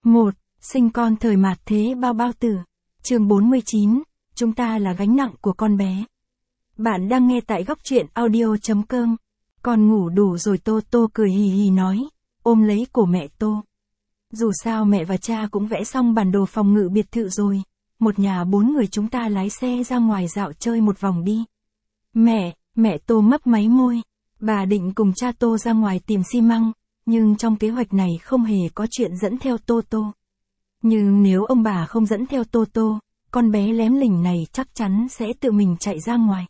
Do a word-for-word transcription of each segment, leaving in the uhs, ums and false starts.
một. Sinh con thời mạt thế bao bao tử. Chương bốn mươi chín. Chúng ta là gánh nặng của con bé. Bạn đang nghe tại góc truyện audio chấm com. Con ngủ đủ rồi, Tô Tô cười hì hì nói, ôm lấy cổ mẹ Tô. Dù sao mẹ và cha cũng vẽ xong bản đồ phòng ngự biệt thự rồi. Một nhà bốn người chúng ta lái xe ra ngoài dạo chơi một vòng đi. Mẹ, mẹ Tô mấp máy môi. Bà định cùng cha Tô ra ngoài tìm xi măng, nhưng trong kế hoạch này không hề có chuyện dẫn theo Tô Tô. Nhưng nếu ông bà không dẫn theo Tô Tô, con bé lém lỉnh này chắc chắn sẽ tự mình chạy ra ngoài.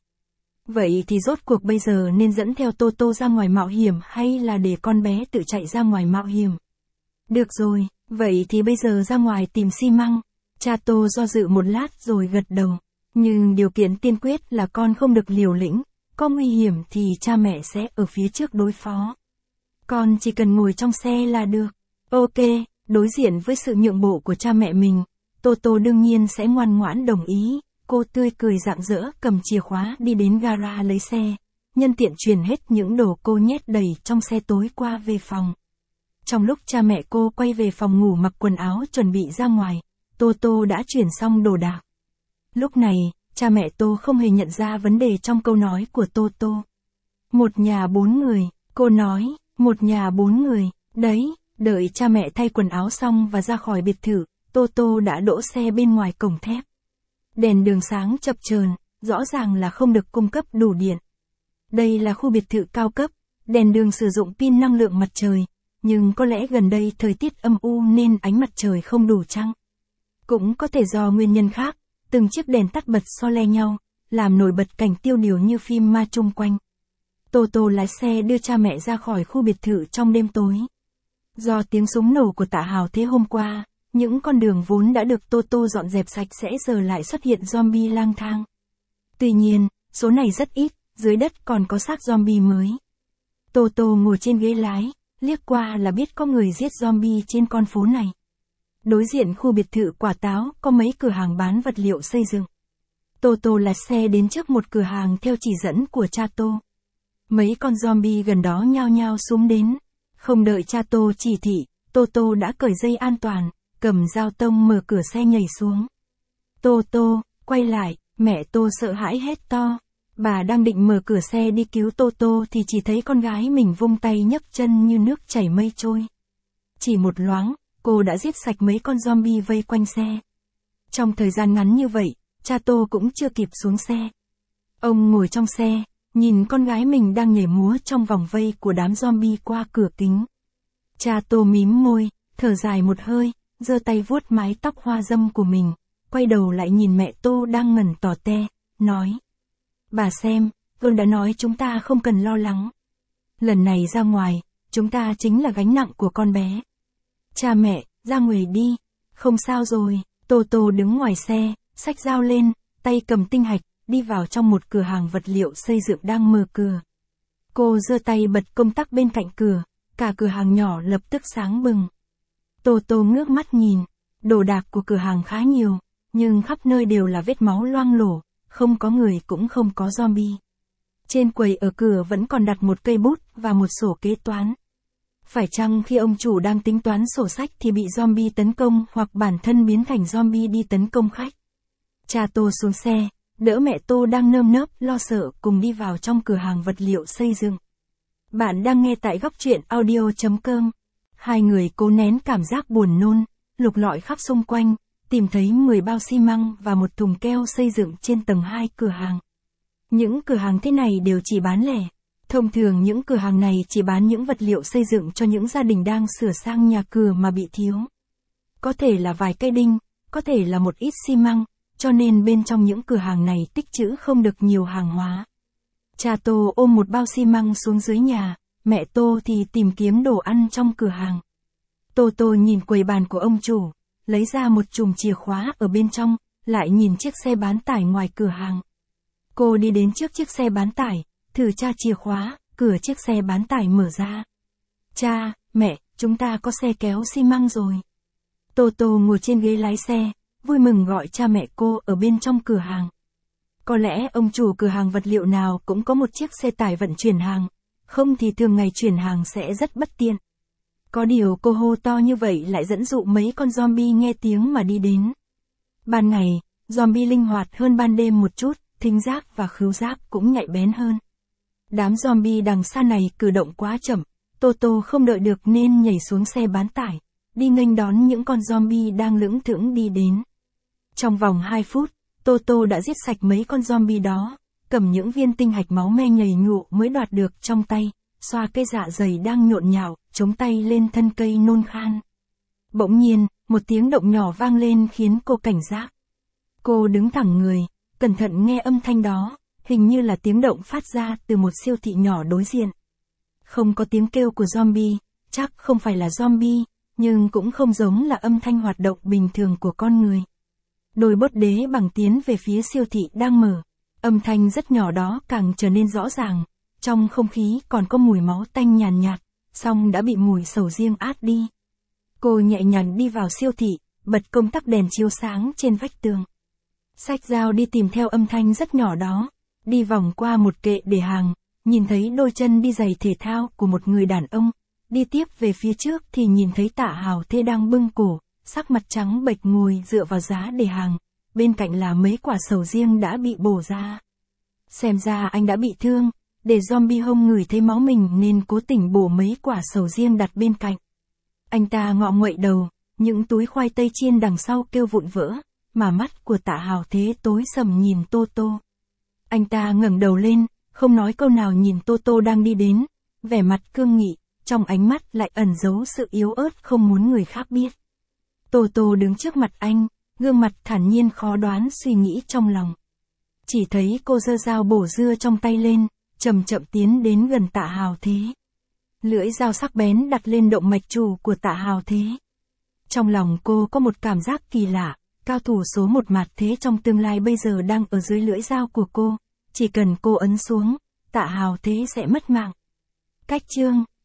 Vậy thì rốt cuộc bây giờ nên dẫn theo Tô Tô ra ngoài mạo hiểm hay là để con bé tự chạy ra ngoài mạo hiểm? Được rồi, vậy thì bây giờ ra ngoài tìm xi măng. Cha Tô do dự một lát rồi gật đầu. Nhưng điều kiện tiên quyết là con không được liều lĩnh, có nguy hiểm thì cha mẹ sẽ ở phía trước đối phó. Con chỉ cần ngồi trong xe là được. Ok, đối diện với sự nhượng bộ của cha mẹ mình, Tô Tô đương nhiên sẽ ngoan ngoãn đồng ý. Cô tươi cười rạng rỡ cầm chìa khóa đi đến gara lấy xe, nhân tiện chuyển hết những đồ cô nhét đầy trong xe tối qua về phòng. Trong lúc cha mẹ cô quay về phòng ngủ mặc quần áo chuẩn bị ra ngoài, Tô Tô đã chuyển xong đồ đạc. Lúc này, cha mẹ Tô không hề nhận ra vấn đề trong câu nói của Tô Tô. Một nhà bốn người, cô nói, một nhà bốn người, đấy, đợi cha mẹ thay quần áo xong và ra khỏi biệt thự, Tô Tô đã đỗ xe bên ngoài cổng thép. Đèn đường sáng chập chờn, rõ ràng là không được cung cấp đủ điện. Đây là khu biệt thự cao cấp, đèn đường sử dụng pin năng lượng mặt trời, nhưng có lẽ gần đây thời tiết âm u nên ánh mặt trời không đủ chăng? Cũng có thể do nguyên nhân khác, từng chiếc đèn tắt bật so le nhau, làm nổi bật cảnh tiêu điều như phim ma chung quanh. Tô Tô lái xe đưa cha mẹ ra khỏi khu biệt thự trong đêm tối. Do tiếng súng nổ của Tạ Hào Thế hôm qua, những con đường vốn đã được Tô Tô dọn dẹp sạch sẽ giờ lại xuất hiện zombie lang thang. Tuy nhiên, số này rất ít, dưới đất còn có xác zombie mới. Tô Tô ngồi trên ghế lái, liếc qua là biết có người giết zombie trên con phố này. Đối diện khu biệt thự quả táo có mấy cửa hàng bán vật liệu xây dựng. Tô Tô lái xe đến trước một cửa hàng theo chỉ dẫn của cha Tô. Mấy con zombie gần đó nhao nhao xúm đến. Không đợi cha Tô chỉ thị, Tô Tô đã cởi dây an toàn, cầm dao tông mở cửa xe nhảy xuống. Tô Tô, quay lại, mẹ Tô sợ hãi hét to. Bà đang định mở cửa xe đi cứu Tô Tô thì chỉ thấy con gái mình vung tay nhấc chân như nước chảy mây trôi. Chỉ một loáng, cô đã giết sạch mấy con zombie vây quanh xe. Trong thời gian ngắn như vậy, cha Tô cũng chưa kịp xuống xe. Ông ngồi trong xe, nhìn con gái mình đang nhảy múa trong vòng vây của đám zombie qua cửa kính. Cha Tô mím môi, thở dài một hơi, giơ tay vuốt mái tóc hoa râm của mình, quay đầu lại nhìn mẹ Tô đang ngẩn tỏ te, nói. Bà xem, tôi đã nói chúng ta không cần lo lắng. Lần này ra ngoài, chúng ta chính là gánh nặng của con bé. Cha mẹ, ra ngoài đi. Không sao rồi. Tô Tô đứng ngoài xe, xách dao lên, tay cầm tinh hạch, đi vào trong một cửa hàng vật liệu xây dựng đang mở cửa. Cô giơ tay bật công tắc bên cạnh cửa, cả cửa hàng nhỏ lập tức sáng bừng. Tô Tô ngước mắt nhìn, đồ đạc của cửa hàng khá nhiều, nhưng khắp nơi đều là vết máu loang lổ, không có người cũng không có zombie. Trên quầy ở cửa vẫn còn đặt một cây bút và một sổ kế toán. Phải chăng khi ông chủ đang tính toán sổ sách thì bị zombie tấn công hoặc bản thân biến thành zombie đi tấn công khách? Cha Tô xuống xe, đỡ mẹ Tô đang nơm nớp lo sợ cùng đi vào trong cửa hàng vật liệu xây dựng. Bạn đang nghe tại góc truyện audio chấm com. Hai người cố nén cảm giác buồn nôn, lục lọi khắp xung quanh, tìm thấy mười bao xi măng và một thùng keo xây dựng trên tầng hai cửa hàng. Những cửa hàng thế này đều chỉ bán lẻ. Thông thường những cửa hàng này chỉ bán những vật liệu xây dựng cho những gia đình đang sửa sang nhà cửa mà bị thiếu. Có thể là vài cây đinh, có thể là một ít xi măng, cho nên bên trong những cửa hàng này tích trữ không được nhiều hàng hóa. Cha Tô ôm một bao xi măng xuống dưới nhà, mẹ Tô thì tìm kiếm đồ ăn trong cửa hàng. Tô Tô nhìn quầy bàn của ông chủ, lấy ra một chùm chìa khóa ở bên trong, lại nhìn chiếc xe bán tải ngoài cửa hàng. Cô đi đến trước chiếc xe bán tải, thử tra chìa khóa, cửa chiếc xe bán tải mở ra. Cha, mẹ, chúng ta có xe kéo xi măng rồi. Tô Tô ngồi trên ghế lái xe, vui mừng gọi cha mẹ cô ở bên trong cửa hàng. Có lẽ ông chủ cửa hàng vật liệu nào cũng có một chiếc xe tải vận chuyển hàng, không thì thường ngày chuyển hàng sẽ rất bất tiện. Có điều cô hô to như vậy lại dẫn dụ mấy con zombie nghe tiếng mà đi đến. Ban ngày, zombie linh hoạt hơn ban đêm một chút, thính giác và khứu giác cũng nhạy bén hơn. Đám zombie đằng xa này cử động quá chậm, Toto không đợi được nên nhảy xuống xe bán tải, đi nghênh đón những con zombie đang lững thững đi đến. Trong vòng hai phút, Toto đã giết sạch mấy con zombie đó, cầm những viên tinh hạch máu me nhầy nhụa mới đoạt được trong tay, xoa cái dạ dày đang nhộn nhạo, chống tay lên thân cây nôn khan. Bỗng nhiên, một tiếng động nhỏ vang lên khiến cô cảnh giác. Cô đứng thẳng người, cẩn thận nghe âm thanh đó, hình như là tiếng động phát ra từ một siêu thị nhỏ đối diện. Không có tiếng kêu của zombie, chắc không phải là zombie, nhưng cũng không giống là âm thanh hoạt động bình thường của con người. Đôi bốt đế bằng tiến về phía siêu thị đang mở, âm thanh rất nhỏ đó càng trở nên rõ ràng, trong không khí còn có mùi máu tanh nhàn nhạt, song đã bị mùi sầu riêng át đi. Cô nhẹ nhàng đi vào siêu thị, bật công tắc đèn chiếu sáng trên vách tường. Xách dao đi tìm theo âm thanh rất nhỏ đó, đi vòng qua một kệ để hàng, nhìn thấy đôi chân đi giày thể thao của một người đàn ông, đi tiếp về phía trước thì nhìn thấy Tạ Hào Thế đang bưng cổ, sắc mặt trắng bệch ngồi dựa vào giá để hàng, bên cạnh là mấy quả sầu riêng đã bị bổ ra. Xem ra anh đã bị thương, để zombie hông ngửi thấy máu mình nên cố tình bổ mấy quả sầu riêng đặt bên cạnh. Anh ta ngọ nguậy đầu, những túi khoai tây chiên đằng sau kêu vụn vỡ, mà mắt của Tạ Hào Thế tối sầm nhìn Toto. Anh ta ngẩng đầu lên, không nói câu nào nhìn Toto đang đi đến, vẻ mặt cương nghị, trong ánh mắt lại ẩn giấu sự yếu ớt không muốn người khác biết. Toto đứng trước mặt anh, gương mặt thản nhiên khó đoán suy nghĩ trong lòng. Chỉ thấy cô giơ dao bổ dưa trong tay lên, chậm chậm tiến đến gần Tạ Hào Thế. Lưỡi dao sắc bén đặt lên động mạch chủ của Tạ Hào Thế. Trong lòng cô có một cảm giác kỳ lạ, cao thủ số một Mạt Thế trong tương lai bây giờ đang ở dưới lưỡi dao của cô, chỉ cần cô ấn xuống, Tạ Hào Thế sẽ mất mạng. Cách chương